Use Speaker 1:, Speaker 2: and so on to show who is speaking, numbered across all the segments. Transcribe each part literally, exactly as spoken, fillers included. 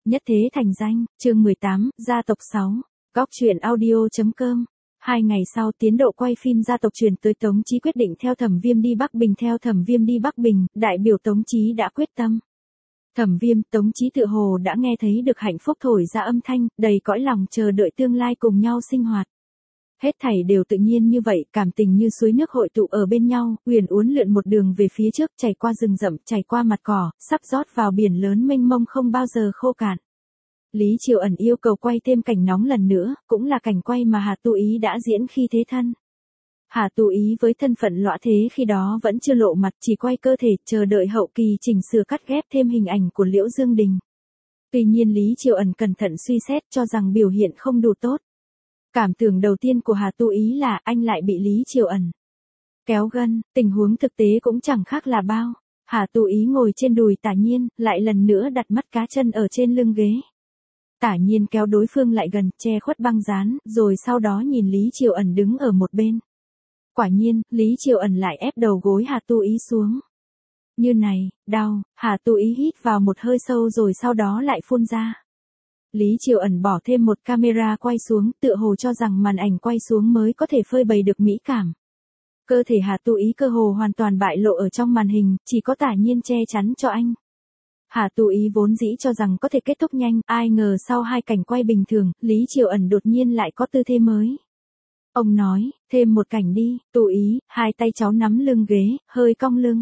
Speaker 1: Nhất thế thành danh, chương mười tám, gia tộc sáu. Góc truyện audio.com. Hai ngày sau tiến độ quay phim gia tộc truyền tới Tống Chí quyết định theo Thẩm Viêm đi Bắc Bình. Theo Thẩm Viêm đi Bắc Bình, đại biểu Tống Chí đã quyết tâm. Thẩm Viêm, Tống Chí tự hồ đã nghe thấy được hạnh phúc thổi ra âm thanh, đầy cõi lòng chờ đợi tương lai cùng nhau sinh hoạt. Hết thảy đều tự nhiên như vậy, cảm tình như suối nước hội tụ ở bên nhau, uyển uốn lượn một đường về phía trước, chảy qua rừng rậm, chảy qua mặt cỏ, sắp rót vào biển lớn mênh mông không bao giờ khô cạn. Lý Triều Ẩn yêu cầu quay thêm cảnh nóng lần nữa, cũng là cảnh quay mà Hà Tu Ý đã diễn khi thế thân. Hà Tu Ý với thân phận lõa thế khi đó vẫn chưa lộ mặt, chỉ quay cơ thể, chờ đợi hậu kỳ chỉnh sửa cắt ghép thêm hình ảnh của Liễu Dương Đình. Tuy nhiên Lý Triều Ẩn cẩn thận suy xét cho rằng biểu hiện không đủ tốt. Cảm tưởng đầu tiên của Hà Tu Ý là anh lại bị Lý Triều Ẩn kéo gân, tình huống thực tế cũng chẳng khác là bao. Hà Tu Ý ngồi trên đùi Tả Nhiên, lại lần nữa đặt mắt cá chân ở trên lưng ghế. Tả Nhiên kéo đối phương lại gần, che khuất băng dán, rồi sau đó nhìn Lý Triều Ẩn đứng ở một bên. Quả nhiên, Lý Triều Ẩn lại ép đầu gối Hà Tu Ý xuống. Như này, đau, Hà Tu Ý hít vào một hơi sâu rồi sau đó lại phun ra. Lý Triều Ẩn bỏ thêm một camera quay xuống, tựa hồ cho rằng màn ảnh quay xuống mới có thể phơi bày được mỹ cảm. Cơ thể Hà Tu Ý cơ hồ hoàn toàn bại lộ ở trong màn hình, chỉ có Tả Nhiên che chắn cho anh. Hà Tu Ý vốn dĩ cho rằng có thể kết thúc nhanh, ai ngờ sau hai cảnh quay bình thường, Lý Triều Ẩn đột nhiên lại có tư thế mới. Ông nói, thêm một cảnh đi, Tu Ý, hai tay cháu nắm lưng ghế, hơi cong lưng.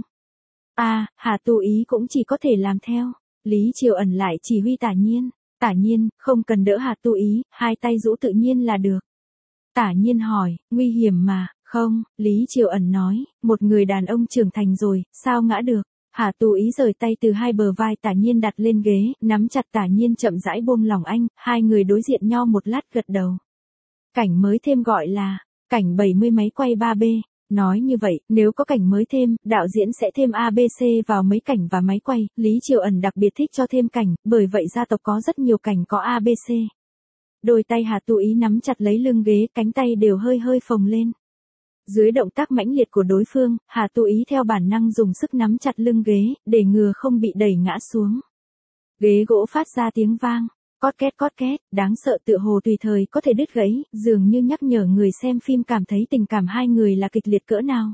Speaker 1: À, Hà Tu Ý cũng chỉ có thể làm theo. Lý Triều Ẩn lại chỉ huy Tả Nhiên. Tả Nhiên, không cần đỡ Hà Tu Ý, hai tay rũ tự nhiên là được. Tả Nhiên hỏi, nguy hiểm mà, không, Lý Triều Ẩn nói, một người đàn ông trưởng thành rồi, sao ngã được. Hà Tu Ý rời tay từ hai bờ vai Tả Nhiên đặt lên ghế, nắm chặt Tả Nhiên chậm rãi buông lỏng anh, hai người đối diện nhau một lát gật đầu. Cảnh mới thêm gọi là, cảnh bảy mươi máy quay ba B. Nói như vậy, nếu có cảnh mới thêm, đạo diễn sẽ thêm a bê xê vào mấy cảnh và máy quay, Lý Triều Ẩn đặc biệt thích cho thêm cảnh, bởi vậy gia tộc có rất nhiều cảnh có a bê xê. Đôi tay Hà Tu Ý nắm chặt lấy lưng ghế, cánh tay đều hơi hơi phồng lên. Dưới động tác mãnh liệt của đối phương, Hà Tu Ý theo bản năng dùng sức nắm chặt lưng ghế, để ngừa không bị đẩy ngã xuống. Ghế gỗ phát ra tiếng vang. Cót két cót két, đáng sợ tựa hồ tùy thời có thể đứt gãy, dường như nhắc nhở người xem phim cảm thấy tình cảm hai người là kịch liệt cỡ nào.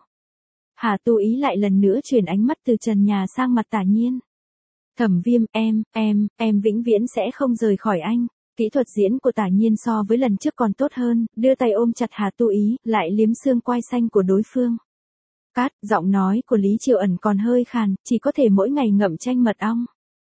Speaker 1: Hà Tu Ý lại lần nữa chuyển ánh mắt từ trần nhà sang mặt Tả Nhiên. Thẩm Viêm, em, em, em vĩnh viễn sẽ không rời khỏi anh. Kỹ thuật diễn của Tả Nhiên so với lần trước còn tốt hơn, đưa tay ôm chặt Hà Tu Ý, lại liếm xương quai xanh của đối phương. Cát, giọng nói của Lý Triều Ẩn còn hơi khàn, chỉ có thể mỗi ngày ngậm chanh mật ong.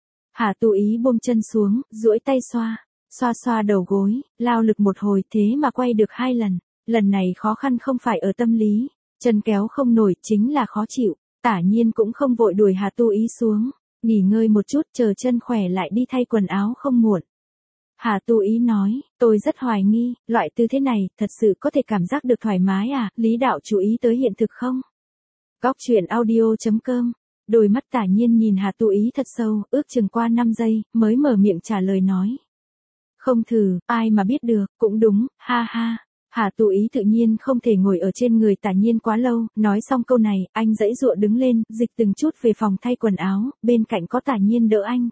Speaker 1: Hà Tu Ý buông chân xuống, duỗi tay xoa, xoa xoa đầu gối, lao lực một hồi thế mà quay được hai lần. Lần này khó khăn không phải ở tâm lý, chân kéo không nổi chính là khó chịu. Tả Nhiên cũng không vội đuổi Hà Tu Ý xuống, nghỉ ngơi một chút chờ chân khỏe lại đi thay quần áo không muộn. Hà Tu Ý nói, tôi rất hoài nghi, loại tư thế này thật sự có thể cảm giác được thoải mái à, Lý đạo chú ý tới hiện thực không? Góc truyện audio.com. Đôi mắt Tả Nhiên nhìn Hà Tu Ý thật sâu, ước chừng qua năm giây, mới mở miệng trả lời nói. Không thử, ai mà biết được, cũng đúng, ha ha. Hà Tu Ý tự nhiên không thể ngồi ở trên người Tả Nhiên quá lâu, nói xong câu này, anh giãy giụa đứng lên, dịch từng chút về phòng thay quần áo, bên cạnh có Tả Nhiên đỡ anh.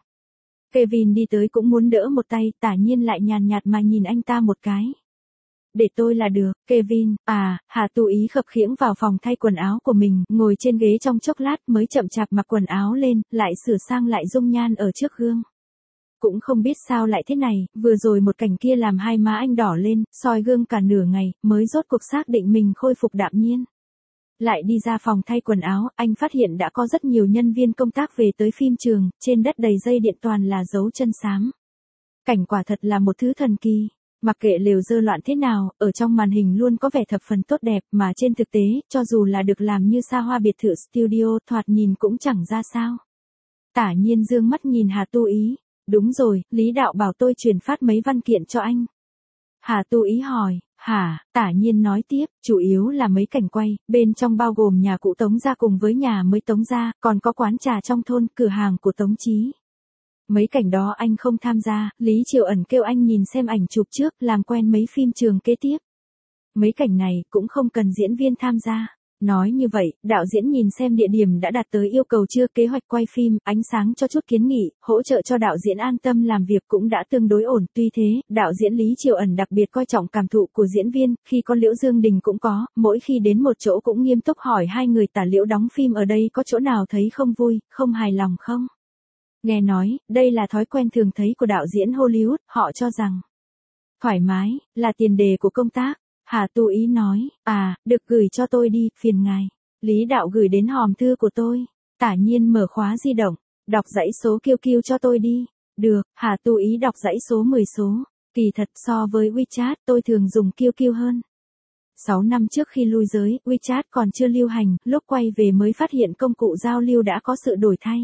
Speaker 1: Kevin đi tới cũng muốn đỡ một tay, Tả Nhiên lại nhàn nhạt mà nhìn anh ta một cái. Để tôi là được, Kevin, à, Hà Tu Ý khập khiễng vào phòng thay quần áo của mình, ngồi trên ghế trong chốc lát mới chậm chạp mặc quần áo lên, lại sửa sang lại dung nhan ở trước gương. Cũng không biết sao lại thế này, vừa rồi một cảnh kia làm hai má anh đỏ lên, soi gương cả nửa ngày, mới rốt cuộc xác định mình khôi phục đạm nhiên. Lại đi ra phòng thay quần áo, anh phát hiện đã có rất nhiều nhân viên công tác về tới phim trường, trên đất đầy dây điện toàn là dấu chân xám. Cảnh quả thật là một thứ thần kỳ. Mặc kệ lều dơ loạn thế nào, ở trong màn hình luôn có vẻ thập phần tốt đẹp, mà trên thực tế, cho dù là được làm như xa hoa biệt thự studio, thoạt nhìn cũng chẳng ra sao. Tả Nhiên dương mắt nhìn Hà Tu Ý. Đúng rồi, Lý đạo bảo tôi truyền phát mấy văn kiện cho anh. Hà Tu Ý hỏi, hả, Tả Nhiên nói tiếp, chủ yếu là mấy cảnh quay, bên trong bao gồm nhà cũ Tống gia cùng với nhà mới Tống gia, còn có quán trà trong thôn, cửa hàng của Tống Chí. Mấy cảnh đó anh không tham gia, Lý Triều Ẩn kêu anh nhìn xem ảnh chụp trước, làm quen mấy phim trường kế tiếp. Mấy cảnh này cũng không cần diễn viên tham gia. Nói như vậy, đạo diễn nhìn xem địa điểm đã đạt tới yêu cầu chưa, kế hoạch quay phim, ánh sáng cho chút kiến nghị, hỗ trợ cho đạo diễn an tâm làm việc cũng đã tương đối ổn. Tuy thế, đạo diễn Lý Triều Ẩn đặc biệt coi trọng cảm thụ của diễn viên, khi có Liễu Dương Đình cũng có, mỗi khi đến một chỗ cũng nghiêm túc hỏi hai người tả Liễu đóng phim ở đây có chỗ nào thấy không vui, không hài lòng không? Nghe nói, đây là thói quen thường thấy của đạo diễn Hollywood, họ cho rằng thoải mái là tiền đề của công tác. Hà Tu Ý nói, à, được gửi cho tôi đi, phiền ngài. Lý đạo gửi đến hòm thư của tôi. Tả Nhiên mở khóa di động, đọc dãy số Q Q cho tôi đi. Được, Hà Tu Ý đọc dãy số mười số. Kỳ thật so với WeChat tôi thường dùng Q Q hơn. sáu năm trước khi lui giới, WeChat còn chưa lưu hành, lúc quay về mới phát hiện công cụ giao lưu đã có sự đổi thay.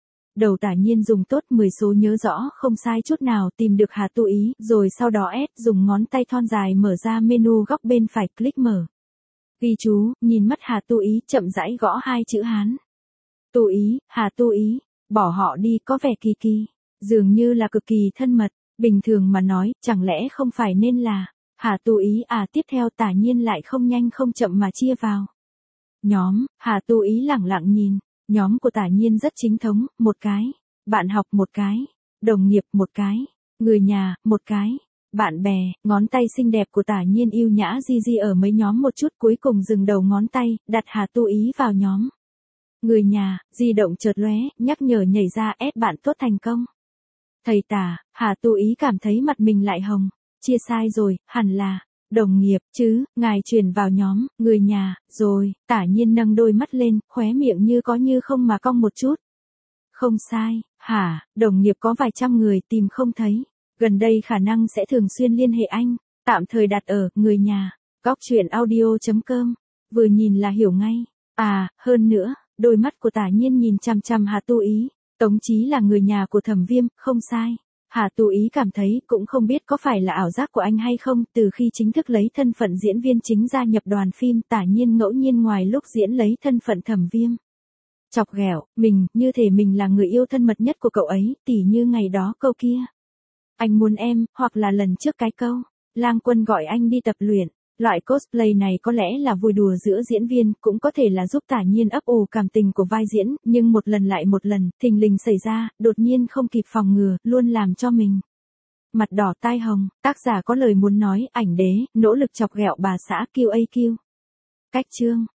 Speaker 1: Đầu Tả Nhiên dùng tốt mười số nhớ rõ không sai chút nào, tìm được Hà Tu Ý, rồi sau đó S dùng ngón tay thon dài mở ra menu góc bên phải, click mở. Ghi chú, nhìn mắt Hà Tu Ý, chậm rãi gõ hai chữ Hán. Tu Ý, Hà Tu Ý, bỏ họ đi có vẻ kỳ kỳ, dường như là cực kỳ thân mật, bình thường mà nói, chẳng lẽ không phải nên là Hà Tu Ý à? Tiếp theo Tả Nhiên lại không nhanh không chậm mà chia vào nhóm. Hà Tu Ý lẳng lặng nhìn. Nhóm của Tả Nhiên rất chính thống, một cái, bạn học một cái, đồng nghiệp một cái, người nhà một cái, bạn bè. Ngón tay xinh đẹp của Tả Nhiên yêu nhã di di ở mấy nhóm một chút, cuối cùng dừng đầu ngón tay, đặt Hà Tu Ý vào nhóm người nhà. Di động chợt lóe, nhắc nhở nhảy ra, ép bạn tốt thành công. Thầy Tả, Hà Tu Ý cảm thấy mặt mình lại hồng, chia sai rồi, hẳn là đồng nghiệp chứ, ngài truyền vào nhóm người nhà rồi. Tả Nhiên nâng đôi mắt lên, khóe miệng như có như không mà cong một chút. Không sai, hả? Đồng nghiệp có vài trăm người, tìm không thấy. Gần đây khả năng sẽ thường xuyên liên hệ anh, tạm thời đặt ở người nhà. Góc truyện audio chấm com, vừa nhìn là hiểu ngay. À, hơn nữa, đôi mắt của Tả Nhiên nhìn chằm chằm Hà Tu Ý. Tống Chí là người nhà của Thẩm Viêm, không sai. Hà Tu Ý cảm thấy, cũng không biết có phải là ảo giác của anh hay không, từ khi chính thức lấy thân phận diễn viên chính gia nhập đoàn phim, Tả Nhiên ngẫu nhiên ngoài lúc diễn lấy thân phận Thẩm Viêm. Chọc ghẹo, mình, như thể mình là người yêu thân mật nhất của cậu ấy, tỉ như ngày đó câu kia. Anh muốn em, hoặc là lần trước cái câu, Lang Quân gọi anh đi tập luyện. Loại cosplay này có lẽ là vui đùa giữa diễn viên, cũng có thể là giúp Tả Nhiên ấp ủ cảm tình của vai diễn, nhưng một lần lại một lần, thình lình xảy ra, đột nhiên không kịp phòng ngừa, luôn làm cho mình mặt đỏ tai hồng. Tác giả có lời muốn nói, ảnh đế, nỗ lực chọc ghẹo bà xã quy a quy. Cách chương